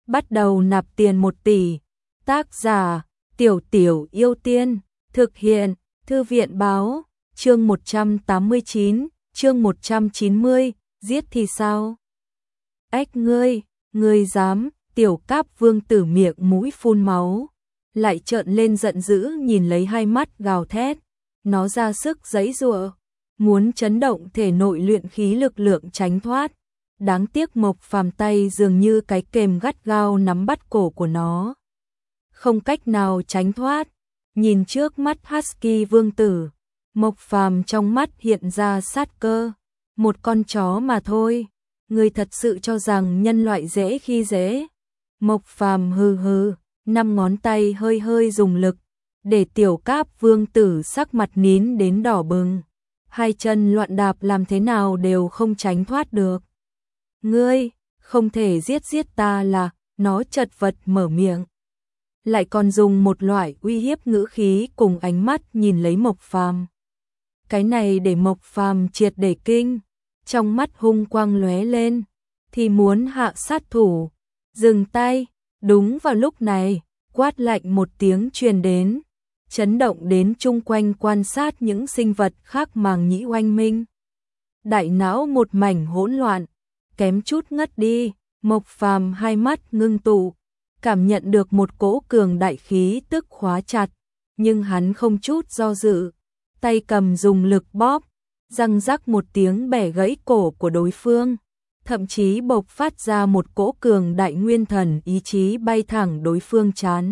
bắt đầu nạp tiền 1 tỷ. Tác giả, Tiểu Tiểu Yêu Tiên, thực hiện, Thư viện Báo, chương 189, chương 190, giết thì sao? Ếch ngươi dám, Tiểu Cáp Vương Tử miệng mũi phun máu, lại trợn lên giận dữ nhìn lấy hai mắt gào thét, nó ra sức giãy giụa, muốn chấn động thể nội luyện khí lực lượng tránh thoát. Đáng tiếc Mộc Phàm tay dường như cái kềm gắt gao nắm bắt cổ của nó, không cách nào tránh thoát. Nhìn trước mắt Husky Vương Tử, Mộc Phàm trong mắt hiện ra sát cơ. Một con chó mà thôi, ngươi thật sự cho rằng nhân loại dễ khi dễ? Mộc Phàm hừ hừ, 5 ngón tay hơi hơi dùng lực, để Tiểu Cáp Vương Tử sắc mặt nín đến đỏ bừng, hai chân loạn đạp làm thế nào đều không tránh thoát được. Ngươi, không thể giết ta là, nó chật vật mở miệng. Lại còn dùng một loại uy hiếp ngữ khí cùng ánh mắt nhìn lấy Mộc Phàm. Cái này để Mộc Phàm triệt để kinh, trong mắt hung quang lóe lên, thì muốn hạ sát thủ. Dừng tay, đúng vào lúc này, quát lạnh một tiếng truyền đến, chấn động đến chung quanh quan sát những sinh vật khác màng nhĩ oanh minh. Đại não một mảnh hỗn loạn, kém chút ngất đi. Mộc Phàm hai mắt ngưng tụ, cảm nhận được một cỗ cường đại khí tức khóa chặt, nhưng hắn không chút do dự, tay cầm dùng lực bóp, răng rắc một tiếng bẻ gãy cổ của đối phương, thậm chí bộc phát ra một cỗ cường đại nguyên thần ý chí bay thẳng đối phương trán.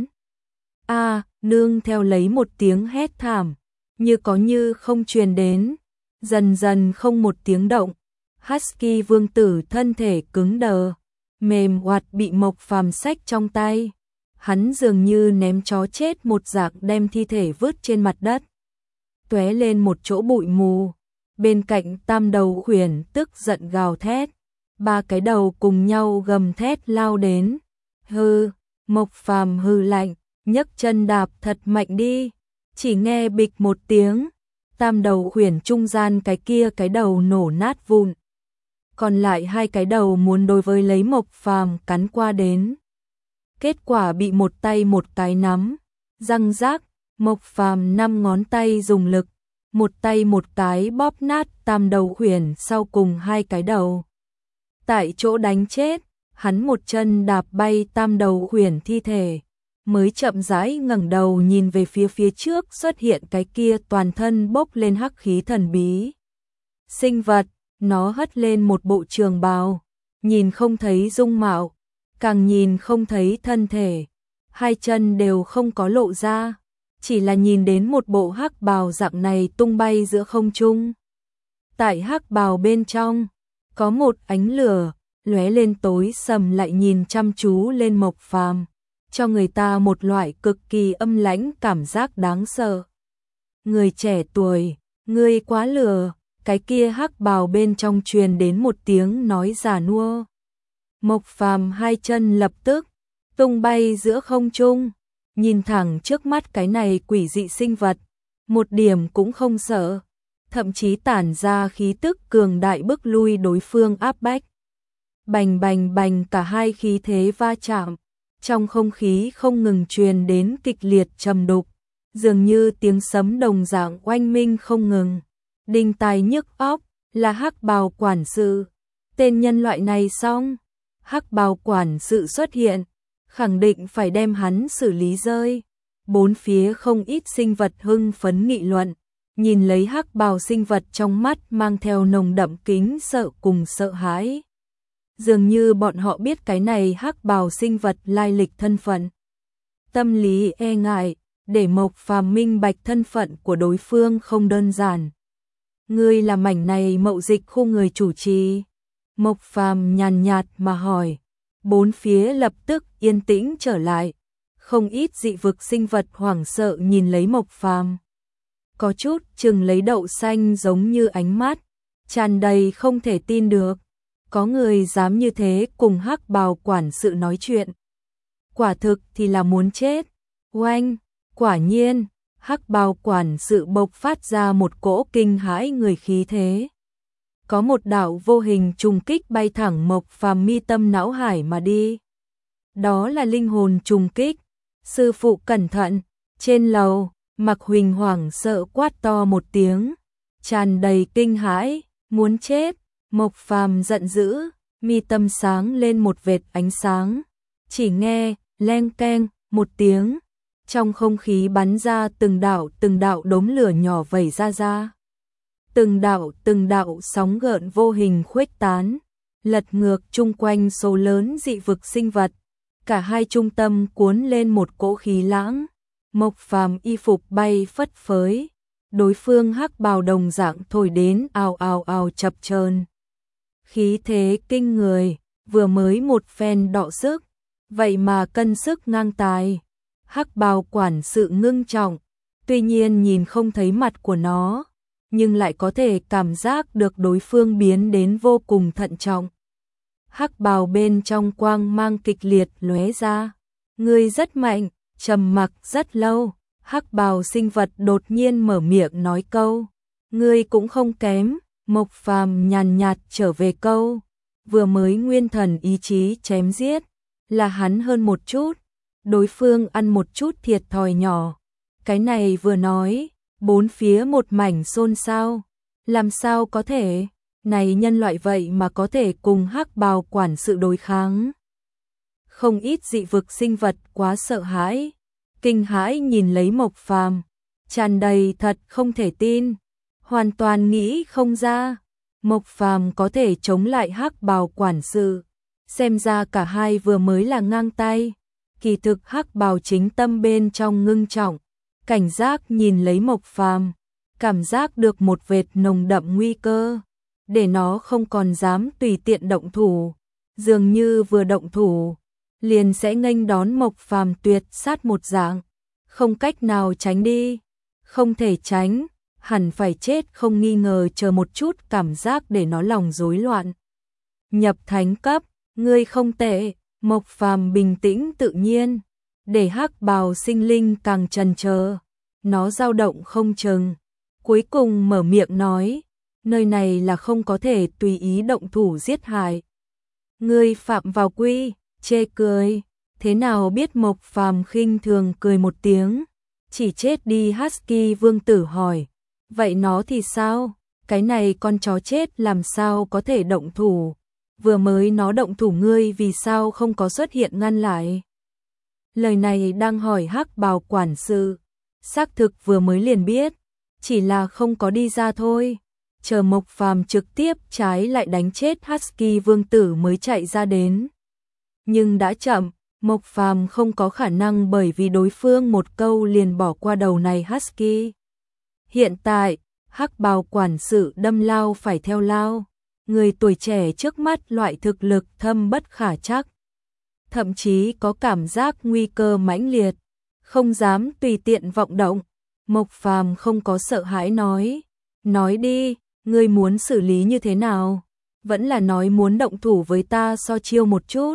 Nương theo lấy một tiếng hét thảm, như có như không truyền đến, dần dần không một tiếng động. Husky Vương Tử thân thể cứng đờ, mềm oặt bị Mộc Phàm xách trong tay. Hắn dường như ném chó chết một dạng đem thi thể vứt trên mặt đất, tóe lên một chỗ bụi mù. Bên cạnh Tam Đầu Khuyển tức giận gào thét, 3 cái đầu cùng nhau gầm thét lao đến. Hừ, Mộc Phàm hừ lạnh, nhấc chân đạp thật mạnh đi. Chỉ nghe bịch một tiếng, Tam Đầu Khuyển trung gian cái kia cái đầu nổ nát vụn. Còn lại 2 cái đầu muốn đối với lấy Mộc Phàm cắn qua đến. Kết quả bị một tay một cái nắm, răng rác. Mộc Phàm 5 ngón tay dùng lực, một tay một cái bóp nát Tam Đầu Khuyển sau cùng 2 cái đầu. Tại chỗ đánh chết, hắn một chân đạp bay Tam Đầu Khuyển thi thể, mới chậm rãi ngẩng đầu nhìn về phía trước xuất hiện cái kia toàn thân bốc lên hắc khí thần bí. Sinh vật, nó hất lên một bộ trường bào, nhìn không thấy dung mạo, càng nhìn không thấy thân thể, 2 chân đều không có lộ ra, chỉ là nhìn đến một bộ hắc bào dạng này tung bay giữa không trung. Tại hắc bào bên trong, có một ánh lửa, lóe lên tối sầm lại nhìn chăm chú lên Mộc Phàm, cho người ta một loại cực kỳ âm lãnh cảm giác đáng sợ. Người trẻ tuổi, ngươi quá lừa. Cái kia hắc bào bên trong truyền đến một tiếng nói già nua. Mộc Phàm 2 chân lập tức tung bay giữa không trung, nhìn thẳng trước mắt cái này quỷ dị sinh vật, một điểm cũng không sợ, thậm chí tản ra khí tức cường đại bức lui đối phương áp bách. Bành bành bành, cả hai khí thế va chạm, trong không khí không ngừng truyền đến kịch liệt trầm đục, dường như tiếng sấm đồng dạng oanh minh không ngừng. Đinh tai nhức óc, là Hắc Bào quản sự. Tên nhân loại này xong, Hắc Bào quản sự xuất hiện, khẳng định phải đem hắn xử lý rơi. Bốn phía không ít sinh vật hưng phấn nghị luận, nhìn lấy Hắc Bào sinh vật trong mắt mang theo nồng đậm kính sợ cùng sợ hãi. Dường như bọn họ biết cái này Hắc Bào sinh vật lai lịch thân phận. Tâm lý e ngại, để Mộc Phàm minh bạch thân phận của đối phương không đơn giản. Ngươi là mảnh này mậu dịch khu người chủ trì? Mộc Phàm nhàn nhạt mà hỏi. Bốn phía lập tức yên tĩnh trở lại, không ít dị vực sinh vật hoảng sợ nhìn lấy Mộc Phàm. Có chút chừng lấy đậu xanh giống như ánh mắt, tràn đầy không thể tin được. Có người dám như thế cùng Hắc Bào quản sự nói chuyện. Quả thực thì là muốn chết. Oanh, quả nhiên, Hắc Bào quản sự bộc phát ra một cỗ kinh hãi người khí thế. Có một đạo vô hình trùng kích bay thẳng Mộc Phàm mi tâm não hải mà đi. đó là linh hồn trùng kích. Sư phụ cẩn thận, trên lầu, Mạc Huỳnh hoảng sợ quát to một tiếng, tràn đầy kinh hãi, muốn chết. Mộc Phàm giận dữ, mi tâm sáng lên một vệt ánh sáng, chỉ nghe leng keng một tiếng, trong không khí bắn ra từng đạo đốm lửa nhỏ vẩy ra. Từng đạo sóng gợn vô hình khuếch tán, lật ngược chung quanh số lớn dị vực sinh vật, cả hai trung tâm cuốn lên một cỗ khí lãng. Mộc Phàm y phục bay phất phới, đối phương hắc bào đồng dạng thổi đến ào ào chập chờn. Khí thế kinh người, vừa mới một phen đọ sức, vậy mà cân sức ngang tài. Hắc bào quản sự ngưng trọng, tuy nhiên nhìn không thấy mặt của nó, nhưng lại có thể cảm giác được đối phương biến đến vô cùng thận trọng. Hắc bào bên trong quang mang kịch liệt lóe ra, ngươi rất mạnh. Trầm mặc rất lâu, hắc bào sinh vật đột nhiên mở miệng nói câu, ngươi cũng không kém. Mộc Phàm nhàn nhạt trở về câu, vừa mới nguyên thần ý chí chém giết, là hắn hơn một chút, đối phương ăn một chút thiệt thòi nhỏ. Cái này vừa nói, bốn phía một mảnh xôn xao, làm sao có thể, này nhân loại vậy mà có thể cùng hắc bào quản sự đối kháng. Không ít dị vực sinh vật quá sợ hãi, kinh hãi nhìn lấy Mộc Phàm, tràn đầy thật không thể tin, hoàn toàn nghĩ không ra, Mộc Phàm có thể chống lại hắc bào quản sự, xem ra cả hai vừa mới là ngang tay. Kỳ thực hắc bào chính tâm bên trong ngưng trọng, cảnh giác nhìn lấy Mộc Phàm, cảm giác được một vệt nồng đậm nguy cơ, để nó không còn dám tùy tiện động thủ, dường như vừa động thủ liền sẽ nghênh đón Mộc Phàm tuyệt sát một dạng, không cách nào tránh đi, không thể tránh, hẳn phải chết không nghi ngờ. Chờ một chút, cảm giác để nó lòng rối loạn. Nhập thánh cấp, ngươi không tệ. Mộc Phàm bình tĩnh tự nhiên, để hắc bào sinh linh càng chần chờ, nó dao động không chừng, cuối cùng mở miệng nói, nơi này là không có thể tùy ý động thủ giết hại. Ngươi phạm vào quy, chê cười, thế nào biết. Mộc Phàm khinh thường cười một tiếng, chỉ chết đi. Husky vương tử hỏi, vậy nó thì sao, cái này con chó chết làm sao có thể động thủ, vừa mới nó động thủ ngươi vì sao không có xuất hiện ngăn lại. Lời này đang hỏi hắc bào quản sự, xác thực vừa mới liền biết, chỉ là không có đi ra thôi, chờ Mộc Phàm trực tiếp trái lại đánh chết Husky vương tử mới chạy ra đến. Nhưng đã chậm, Mộc Phàm không có khả năng bởi vì đối phương một câu liền bỏ qua đầu này Husky. Hiện tại, hắc bào quản sự đâm lao phải theo lao, người tuổi trẻ trước mắt loại thực lực thâm bất khả trắc, thậm chí có cảm giác nguy cơ mãnh liệt, không dám tùy tiện vọng động. Mộc Phàm không có sợ hãi nói đi, ngươi muốn xử lý như thế nào, vẫn là nói muốn động thủ với ta so chiêu một chút.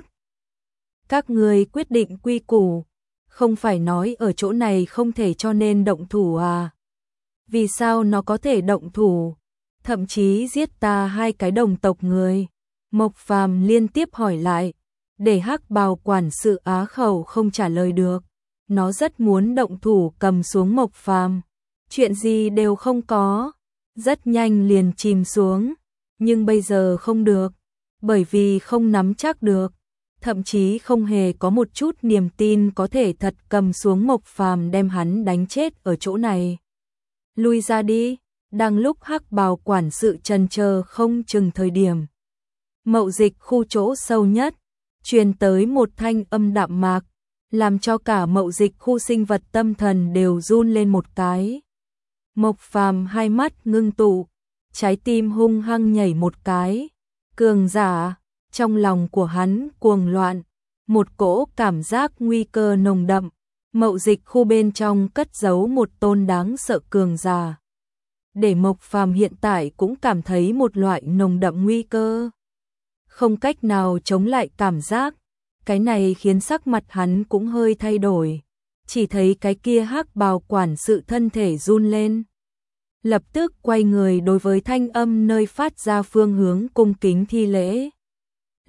Các ngươi quyết định quy củ, không phải nói ở chỗ này không thể cho nên động thủ à? Vì sao nó có thể động thủ, thậm chí giết ta hai cái đồng tộc người? Mộc Phàm liên tiếp hỏi lại, để hắc bào quản sự á khẩu không trả lời được. Nó rất muốn động thủ cầm xuống Mộc Phàm, chuyện gì đều không có, rất nhanh liền chìm xuống, nhưng bây giờ không được, bởi vì không nắm chắc được, thậm chí không hề có một chút niềm tin có thể thật cầm xuống Mộc Phàm đem hắn đánh chết ở chỗ này. Lui ra đi. Đang lúc hắc bào quản sự chần chờ không chừng thời điểm, mậu dịch khu chỗ sâu nhất truyền tới một thanh âm đạm mạc, làm cho cả mậu dịch khu sinh vật tâm thần đều run lên một cái. Mộc Phàm hai mắt ngưng tụ, trái tim hung hăng nhảy một cái. Cường giả, trong lòng của hắn cuồng loạn, một cỗ cảm giác nguy cơ nồng đậm. Mậu dịch khu bên trong cất giấu một tôn đáng sợ cường giả, để Mộc Phàm hiện tại cũng cảm thấy một loại nồng đậm nguy cơ, không cách nào chống lại cảm giác. Cái này khiến sắc mặt hắn cũng hơi thay đổi, chỉ thấy cái kia hắc bào quản sự thân thể run lên, lập tức quay người đối với thanh âm nơi phát ra phương hướng cung kính thi lễ.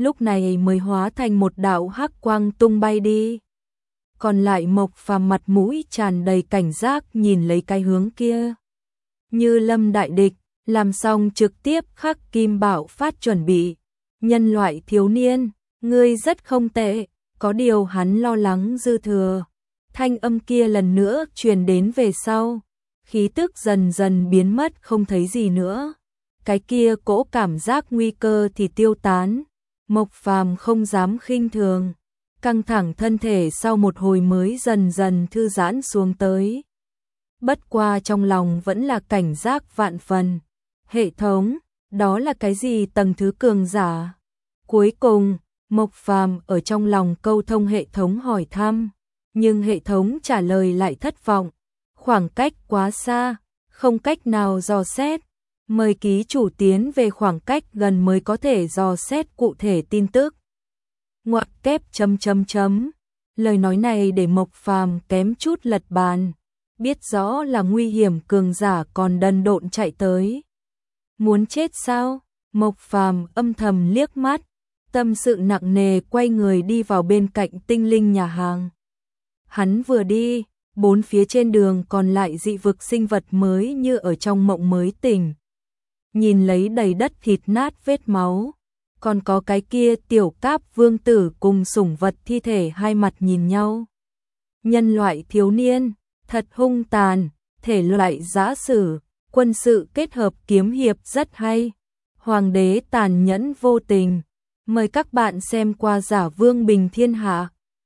lúc này mới hóa thành một đạo hắc quang tung bay đi. Còn lại Mộc Phàm mặt mũi tràn đầy cảnh giác nhìn lấy cái hướng kia. Như lâm đại địch, làm xong trực tiếp khắc kim bảo phát chuẩn bị. Nhân loại thiếu niên, ngươi rất không tệ, có điều hắn lo lắng dư thừa. Thanh âm kia lần nữa truyền đến về sau, khí tức dần dần biến mất không thấy gì nữa. Cái kia cỗ cảm giác nguy cơ thì tiêu tán. Mộc Phàm không dám khinh thường, căng thẳng thân thể sau một hồi mới dần dần thư giãn xuống tới. Bất qua trong lòng vẫn là cảnh giác vạn phần. Hệ thống, đó là cái gì tầng thứ cường giả? Cuối cùng, Mộc Phàm ở trong lòng câu thông hệ thống hỏi thăm, nhưng hệ thống trả lời lại thất vọng. Khoảng cách quá xa, không cách nào dò xét. Mời ký chủ tiến về khoảng cách gần mới có thể dò xét cụ thể tin tức. Ngoặc kép . Lời nói này để Mộc Phàm kém chút lật bàn. Biết rõ là nguy hiểm cường giả còn đần độn chạy tới. Muốn chết sao? Mộc Phàm âm thầm liếc mắt, tâm sự nặng nề quay người đi vào bên cạnh tinh linh nhà hàng. Hắn vừa đi, bốn phía trên đường còn lại dị vực sinh vật mới như ở trong mộng mới tỉnh. Nhìn lấy đầy đất thịt nát vết máu, còn có cái kia tiểu cáp vương tử cùng sủng vật thi thể hai mặt nhìn nhau. Nhân loại thiếu niên, thật hung tàn, thể loại giã sử, quân sự kết hợp kiếm hiệp rất hay. Hoàng đế tàn nhẫn vô tình. Mời các bạn xem qua Giả Vương Bình Thiên Hạ.